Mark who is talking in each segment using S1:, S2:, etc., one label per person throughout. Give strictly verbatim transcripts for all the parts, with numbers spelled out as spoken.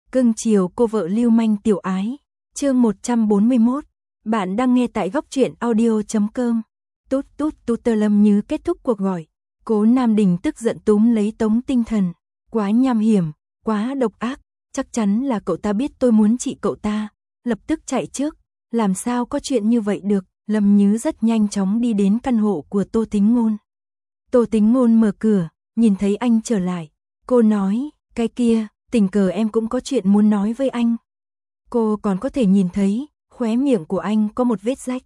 S1: Cưng chiều cô vợ lưu manh tiểu ái. Chương một trăm bốn mươi mốt. Bạn đang nghe tại góc truyện audio chấm com. Tút tút tút tơ Lâm Như kết thúc cuộc gọi. Cố Nam Đình tức giận túm lấy Tống Tinh Thần. Quá nham hiểm, quá độc ác, chắc chắn là cậu ta biết tôi muốn trị cậu ta, lập tức chạy trước. Làm sao có chuyện như vậy được? Lâm Như rất nhanh chóng đi đến căn hộ của Tô Tính Ngôn. Tô Tính Ngôn mở cửa, nhìn thấy anh trở lại. Cô nói, cái kia, tình cờ em cũng có chuyện muốn nói với anh. Cô còn có thể nhìn thấy, khóe miệng của anh có một vết rách.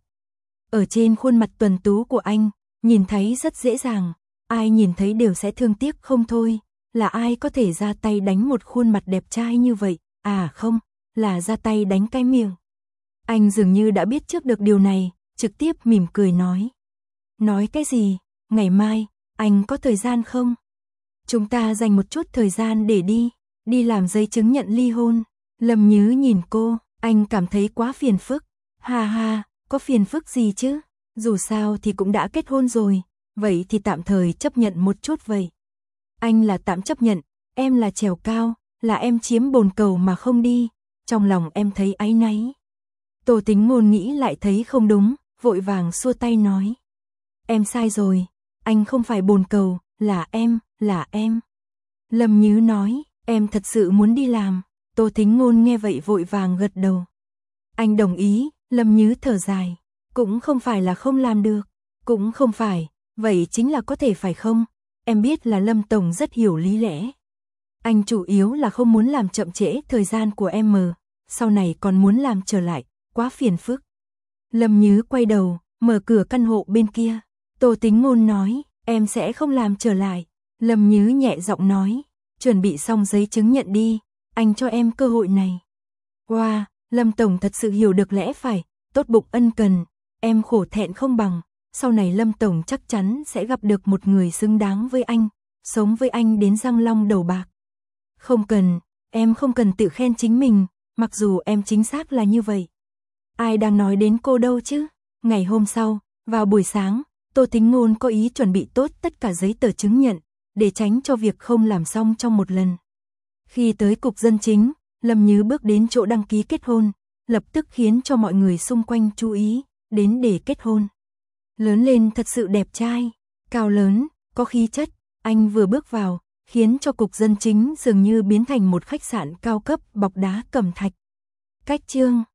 S1: Ở trên khuôn mặt tuần tú của anh, nhìn thấy rất dễ dàng, ai nhìn thấy đều sẽ thương tiếc không thôi. Là ai có thể ra tay đánh một khuôn mặt đẹp trai như vậy? À không, là ra tay đánh cái miệng. Anh dường như đã biết trước được điều này, trực tiếp mỉm cười nói. Nói cái gì? Ngày mai, anh có thời gian không? Chúng ta dành một chút thời gian để đi, đi làm giấy chứng nhận ly hôn. Lâm Như nhìn cô, anh cảm thấy quá phiền phức. Ha ha, có phiền phức gì chứ? Dù sao thì cũng đã kết hôn rồi, vậy thì tạm thời chấp nhận một chút vậy. Anh là tạm chấp nhận, em là trèo cao, là em chiếm bồn cầu mà không đi. Trong lòng em thấy áy náy. Tô Tính Ngôn nghĩ lại thấy không đúng, vội vàng xua tay nói. Em sai rồi, anh không phải bồn cầu, là em, là em. Lâm Như nói, em thật sự muốn đi làm. Tô Tính Ngôn nghe vậy vội vàng gật đầu. Anh đồng ý. Lâm Như thở dài. Cũng không phải là không làm được, cũng không phải, vậy chính là có thể phải không? Em biết là Lâm Tổng rất hiểu lý lẽ. Anh chủ yếu là không muốn làm chậm trễ thời gian của em mờ, sau này còn muốn làm trở lại, quá phiền phức. Lâm Như quay đầu, mở cửa căn hộ bên kia. Tô Tính Ngôn nói, em sẽ không làm trở lại. Lâm Như nhẹ giọng nói, chuẩn bị xong giấy chứng nhận đi, anh cho em cơ hội này. Wow, Lâm Tổng thật sự hiểu được lẽ phải, tốt bụng ân cần, em khổ thẹn không bằng. Sau này Lâm Tổng chắc chắn sẽ gặp được một người xứng đáng với anh, sống với anh đến răng long đầu bạc. Không cần, em không cần tự khen chính mình, mặc dù em chính xác là như vậy. Ai đang nói đến cô đâu chứ? Ngày hôm sau, vào buổi sáng, Tô Tính Ngôn có ý chuẩn bị tốt tất cả giấy tờ chứng nhận, để tránh cho việc không làm xong trong một lần. Khi tới cục dân chính, Lâm Như bước đến chỗ đăng ký kết hôn, lập tức khiến cho mọi người xung quanh chú ý, đến để kết hôn. Lớn lên thật sự đẹp trai, cao lớn, có khí chất, anh vừa bước vào, khiến cho cục dân chính dường như biến thành một khách sạn cao cấp bọc đá cẩm thạch. Cách chương